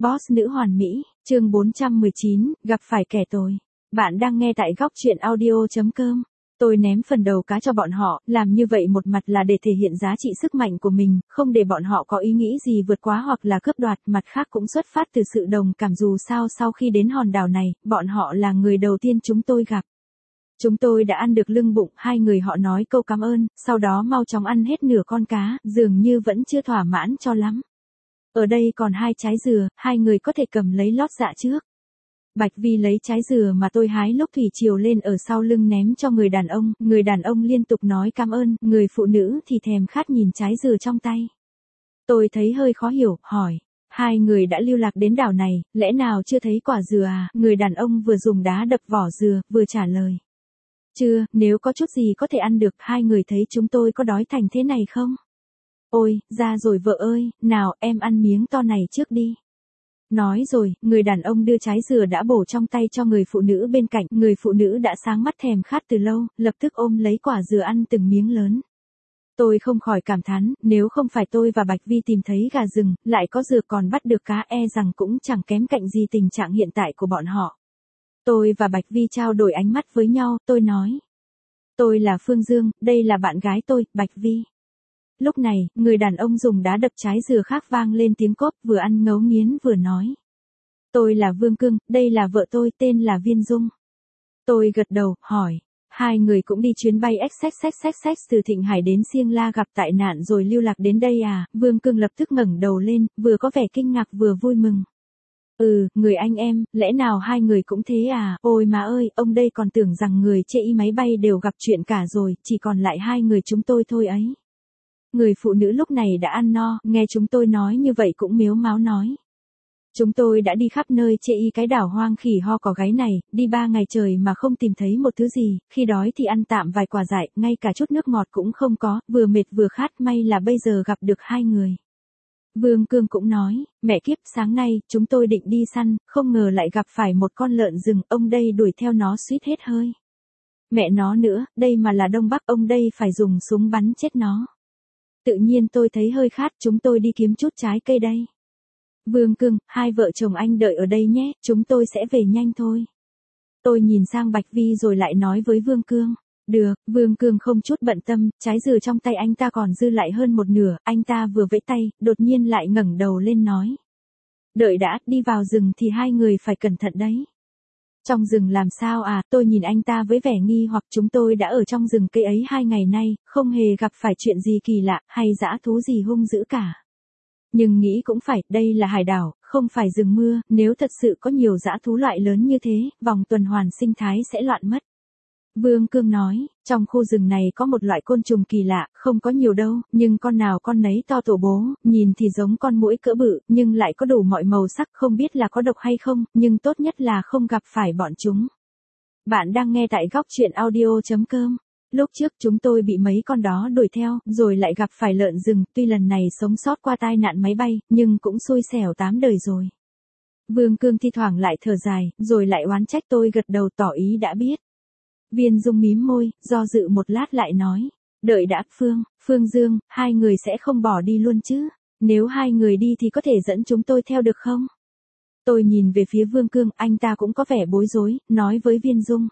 Boss nữ hoàn mỹ, chương 419, gặp phải kẻ tồi. Bạn đang nghe tại góc truyện audio.com. Tôi ném phần đầu cá cho bọn họ, làm như vậy một mặt là để thể hiện giá trị sức mạnh của mình, không để bọn họ có ý nghĩ gì vượt quá hoặc là cướp đoạt, mặt khác cũng xuất phát từ sự đồng cảm dù sao sau khi đến hòn đảo này, bọn họ là người đầu tiên chúng tôi gặp. Chúng tôi đã ăn được lưng bụng, hai người họ nói câu cảm ơn, sau đó mau chóng ăn hết nửa con cá, dường như vẫn chưa thỏa mãn cho lắm. Ở đây còn 2 trái dừa, hai người có thể cầm lấy lót dạ trước. Bạch Vi lấy trái dừa mà tôi hái lúc thủy triều lên ở sau lưng ném cho người đàn ông liên tục nói cảm ơn, người phụ nữ thì thèm khát nhìn trái dừa trong tay. Tôi thấy hơi khó hiểu, hỏi, hai người đã lưu lạc đến đảo này, lẽ nào chưa thấy quả dừa à? Người đàn ông vừa dùng đá đập vỏ dừa, vừa trả lời. Chưa, nếu có chút gì có thể ăn được, hai người thấy chúng tôi có đói thành thế này không? Ôi, ra rồi vợ ơi, nào em ăn miếng to này trước đi. Nói rồi, người đàn ông đưa trái dừa đã bổ trong tay cho người phụ nữ bên cạnh, người phụ nữ đã sáng mắt thèm khát từ lâu, lập tức ôm lấy quả dừa ăn từng miếng lớn. Tôi không khỏi cảm thán, nếu không phải tôi và Bạch Vi tìm thấy gà rừng, lại có dừa còn bắt được cá rằng cũng chẳng kém cạnh gì tình trạng hiện tại của bọn họ. Tôi và Bạch Vi trao đổi ánh mắt với nhau, tôi nói. Tôi là Phương Dương, đây là bạn gái tôi, Bạch Vi. Lúc này, người đàn ông dùng đá đập trái dừa khác vang lên tiếng cốp, vừa ăn ngấu nghiến vừa nói. Tôi là Vương Cương, đây là vợ tôi, tên là Viên Dung. Tôi gật đầu, hỏi. Hai người cũng đi chuyến bay XXXXX từ Thịnh Hải đến Siêng La gặp tai nạn rồi lưu lạc đến đây à? Vương Cương lập tức ngẩng đầu lên, vừa có vẻ kinh ngạc vừa vui mừng. Người anh em, lẽ nào hai người cũng thế à? Ôi má ơi, ông đây còn tưởng rằng người chạy máy bay đều gặp chuyện cả rồi, chỉ còn lại hai người chúng tôi thôi ấy. Người phụ nữ lúc này đã ăn no, nghe chúng tôi nói như vậy cũng mếu máo nói. Chúng tôi đã đi khắp nơi chê cái đảo hoang khỉ ho có gáy này, đi 3 ngày trời mà không tìm thấy một thứ gì, khi đói thì ăn tạm vài quả dại, ngay cả chút nước ngọt cũng không có, vừa mệt vừa khát, may là bây giờ gặp được hai người. Vương Cương cũng nói, mẹ kiếp, sáng nay, chúng tôi định đi săn, không ngờ lại gặp phải một con lợn rừng, ông đây đuổi theo nó suýt hết hơi. Mẹ nó nữa, đây mà là Đông Bắc, ông đây phải dùng súng bắn chết nó. Tự nhiên tôi thấy hơi khát, chúng tôi đi kiếm chút trái cây đây. Vương Cương, hai vợ chồng anh đợi ở đây nhé, chúng tôi sẽ về nhanh thôi. Tôi nhìn sang Bạch Vi rồi lại nói với Vương Cương. Được, Vương Cương không chút bận tâm, trái dừa trong tay anh ta còn dư lại hơn một nửa, anh ta vừa vẫy tay, đột nhiên lại ngẩng đầu lên nói. Đợi đã, đi vào rừng thì hai người phải cẩn thận đấy. Trong rừng làm sao à? Tôi nhìn anh ta với vẻ nghi hoặc, chúng tôi đã ở trong rừng cây ấy 2 ngày nay, không hề gặp phải chuyện gì kỳ lạ, hay dã thú gì hung dữ cả. Nhưng nghĩ cũng phải, đây là hải đảo, không phải rừng mưa, nếu thật sự có nhiều dã thú loại lớn như thế, vòng tuần hoàn sinh thái sẽ loạn mất. Vương Cương nói, trong khu rừng này có một loại côn trùng kỳ lạ, không có nhiều đâu, nhưng con nào con nấy to tổ bố, nhìn thì giống con muỗi cỡ bự, nhưng lại có đủ mọi màu sắc, không biết là có độc hay không, nhưng tốt nhất là không gặp phải bọn chúng. Bạn đang nghe tại góc truyện audio.com. Lúc trước chúng tôi bị mấy con đó đuổi theo, rồi lại gặp phải lợn rừng, tuy lần này sống sót qua tai nạn máy bay, nhưng cũng xui xẻo 8 đời rồi. Vương Cương thi thoảng lại thở dài, rồi lại oán trách. Tôi gật đầu tỏ ý đã biết. Viên Dung mím môi, do dự một lát lại nói. Đợi đã, Phương Dương, hai người sẽ không bỏ đi luôn chứ? Nếu hai người đi thì có thể dẫn chúng tôi theo được không? Tôi nhìn về phía Vương Cương, anh ta cũng có vẻ bối rối, nói với Viên Dung.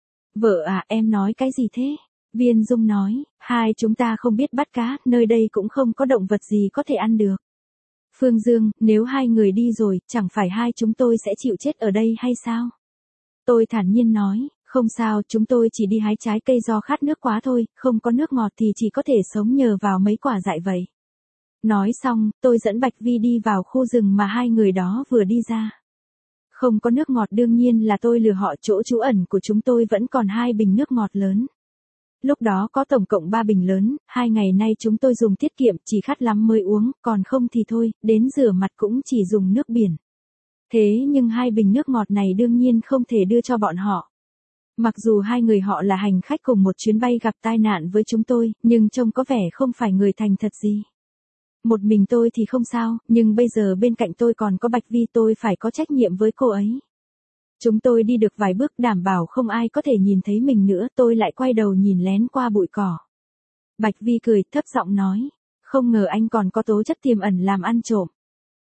Vợ à, em nói cái gì thế? Viên Dung nói, hai chúng ta không biết bắt cá, nơi đây cũng không có động vật gì có thể ăn được. Phương Dương, nếu hai người đi rồi, chẳng phải hai chúng tôi sẽ chịu chết ở đây hay sao? Tôi thản nhiên nói, không sao, chúng tôi chỉ đi hái trái cây do khát nước quá thôi, không có nước ngọt thì chỉ có thể sống nhờ vào mấy quả dại vậy. Nói xong, tôi dẫn Bạch Vi đi vào khu rừng mà hai người đó vừa đi ra. Không có nước ngọt đương nhiên là tôi lừa họ, chỗ trú ẩn của chúng tôi vẫn còn 2 bình nước ngọt lớn. Lúc đó có tổng cộng 3 bình lớn, 2 ngày nay chúng tôi dùng tiết kiệm, chỉ khát lắm mới uống, còn không thì thôi, đến rửa mặt cũng chỉ dùng nước biển. Thế nhưng 2 bình nước ngọt này đương nhiên không thể đưa cho bọn họ. Mặc dù hai người họ là hành khách cùng một chuyến bay gặp tai nạn với chúng tôi, nhưng trông có vẻ không phải người thành thật gì. Một mình tôi thì không sao, nhưng bây giờ bên cạnh tôi còn có Bạch Vi, tôi phải có trách nhiệm với cô ấy. Chúng tôi đi được vài bước đảm bảo không ai có thể nhìn thấy mình nữa, tôi lại quay đầu nhìn lén qua bụi cỏ. Bạch Vi cười, thấp giọng nói, không ngờ anh còn có tố chất tiềm ẩn làm ăn trộm.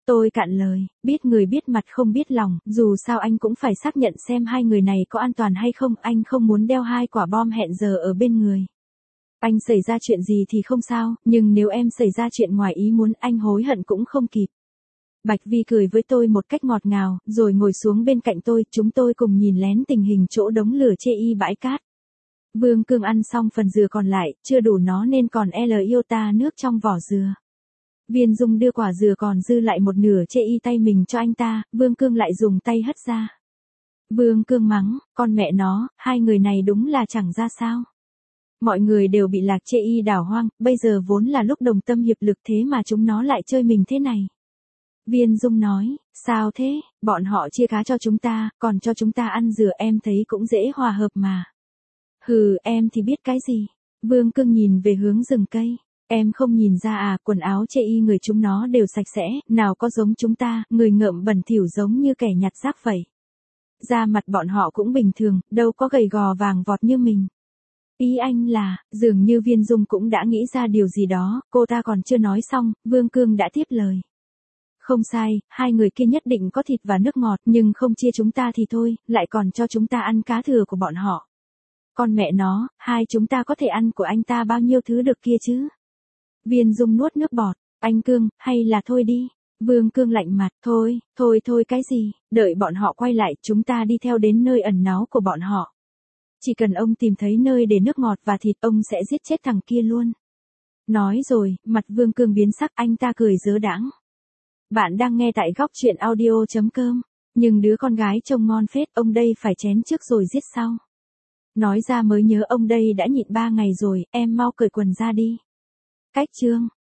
Tôi cạn lời, biết người biết mặt không biết lòng, dù sao anh cũng phải xác nhận xem hai người này có an toàn hay không, anh không muốn đeo 2 quả bom hẹn giờ ở bên người. Anh xảy ra chuyện gì thì không sao, nhưng nếu em xảy ra chuyện ngoài ý muốn anh hối hận cũng không kịp. Bạch Vi cười với tôi một cách ngọt ngào, rồi ngồi xuống bên cạnh tôi, chúng tôi cùng nhìn lén tình hình chỗ đống lửa chê y bãi cát. Vương Cương ăn xong phần dừa còn lại, chưa đủ nó nên còn iota nước trong vỏ dừa. Viên Dung đưa quả dừa còn dư lại một nửa chê y tay mình cho anh ta, Vương Cương lại dùng tay hất ra. Vương Cương mắng, con mẹ nó, hai người này đúng là chẳng ra sao. Mọi người đều bị lạc chê y đảo hoang, bây giờ vốn là lúc đồng tâm hiệp lực thế mà chúng nó lại chơi mình thế này. Viên Dung nói, sao thế, bọn họ chia cá cho chúng ta, còn cho chúng ta ăn dừa em thấy cũng dễ hòa hợp mà. Hừ, em thì biết cái gì. Vương Cương nhìn về hướng rừng cây. Em không nhìn ra à, quần áo chê y người chúng nó đều sạch sẽ, nào có giống chúng ta, người ngợm bẩn thỉu giống như kẻ nhặt rác vậy. Da mặt bọn họ cũng bình thường, đâu có gầy gò vàng vọt như mình. Ý anh là, dường như Viên Dung cũng đã nghĩ ra điều gì đó, cô ta còn chưa nói xong, Vương Cương đã tiếp lời. Không sai, hai người kia nhất định có thịt và nước ngọt, nhưng không chia chúng ta thì thôi, lại còn cho chúng ta ăn cá thừa của bọn họ. Con mẹ nó, hai chúng ta có thể ăn của anh ta bao nhiêu thứ được kia chứ? Viên Dung nuốt nước bọt, anh Cương, hay là thôi đi. Vương Cương lạnh mặt, thôi cái gì, đợi bọn họ quay lại, chúng ta đi theo đến nơi ẩn náu của bọn họ. Chỉ cần ông tìm thấy nơi để nước ngọt và thịt, ông sẽ giết chết thằng kia luôn. Nói rồi, mặt Vương Cương biến sắc, anh ta cười dớ đãng. Bạn đang nghe tại góc truyện audio.com, nhưng đứa con gái trông ngon phết, ông đây phải chén trước rồi giết sau. Nói ra mới nhớ ông đây đã nhịn 3 ngày rồi, em mau cởi quần ra đi. Cách chương